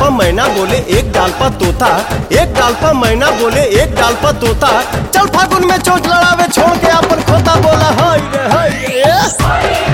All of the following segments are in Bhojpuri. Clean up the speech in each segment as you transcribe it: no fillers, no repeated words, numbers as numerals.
पर मैना बोले एक डाल पर तोता, एक डाल पर मैना बोले एक डाल पर तोता। चल फागुन में चोट लड़ावे छोड़ के अपन खोता, बोला हाय रे हाय रे।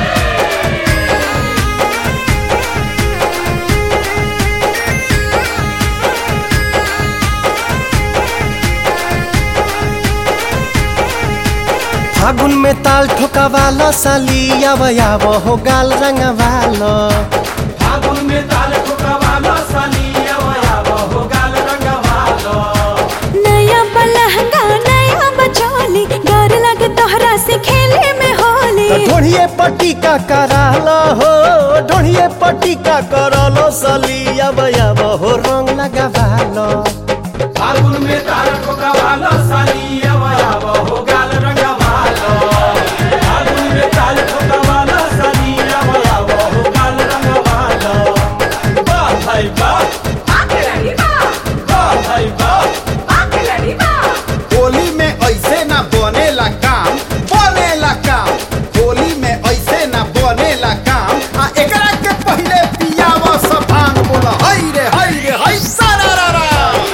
फागुन में ताल ठोकावाला साली, आव हो गाल रंगवालो। फागुन में ताल ठोकावाला साली, आव हो गाल रंगवालो। नया लहंगा नया बचोली, डर लगे तोहरा से खेले में होली। ढोढ़िए पट्टी का करालो हो, ढोढ़िए पट्टी का करालो साली, आव हो रंग लगावालो। फागुन में ताल ठोकावाला साली, आव हो गाल रंगवालो। फागुन में ताल ठोकावाला साली, आव हो गाल रंगवालो। वाह भाई वाह, वाह भाई वाह। होली में ऐसे ना बनेला काम, बनेला काम। होली में ऐसे ना बनेला काम। आ एकरा के पहले पियावा सब भांग, बोला हाय रे हाय रे हाय सारा रा रा।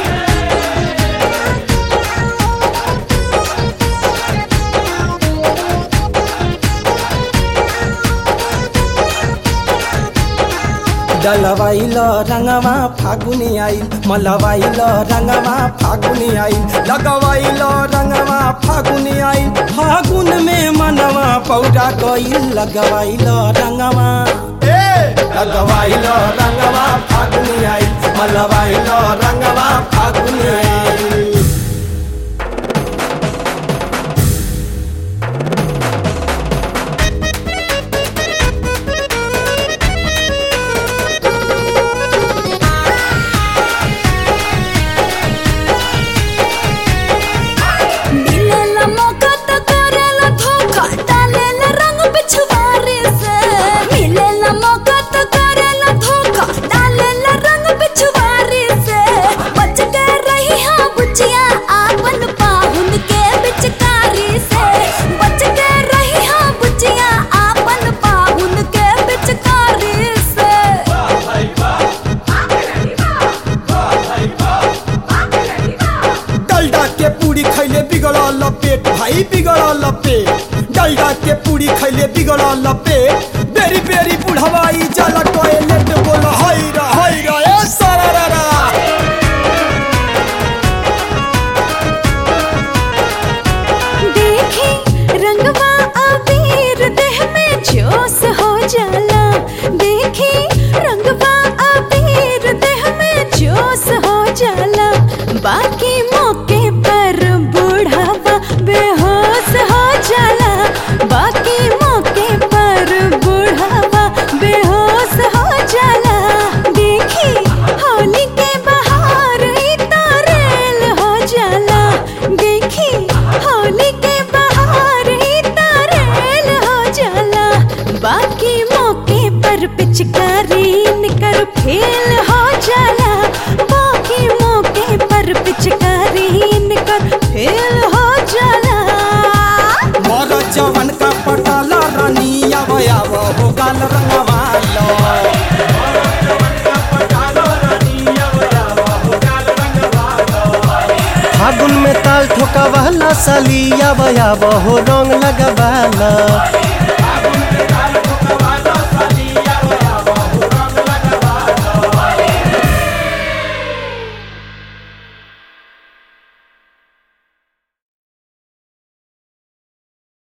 डलवाइलो रंगवा फागुनी आइल, मलवाइलो रंगवा फागुनी आइल, लगवाइलो रंगवा फागुनी आइल। फागुन में मनवा पौड़ा गइल, लगवाइलो रंगवा लगवाइलो रंगवा फागुनी आइल, मलवाइलो रंगवा फागुनी आइल। बिगड़ल पेट भाई बिगड़ल पेट, डलडा के पूरी खैले बिगड़ल पेट। बेरी बेरी बुढ़वाई जल टॉयलेट, बोला हाय रा ए सारा रा रा। देखी रंगवा अबीर देह में जोश हो जाला, देखी रंगवा अबीर देह में जोश हो जाला। बाकी मौके पर बुढ़ावा बेहोश हो जाला, बाकी मौके पर बुढ़ावा बेहोश हो जाला। देखी होली के बहार तारेल हो जाला, देखी होली के बहार तारेल हो जाला। बाकी मौके पर पिचकारी निकर फेल हो जाला, बाकी मौके पर पिचकारी निकर फेल हो जाला। मोर जवन का पटाला रानी, आव हो गाल रंगवालो। फागुन में ताल ठोकावाला साली, आव हो रंग लगावालो।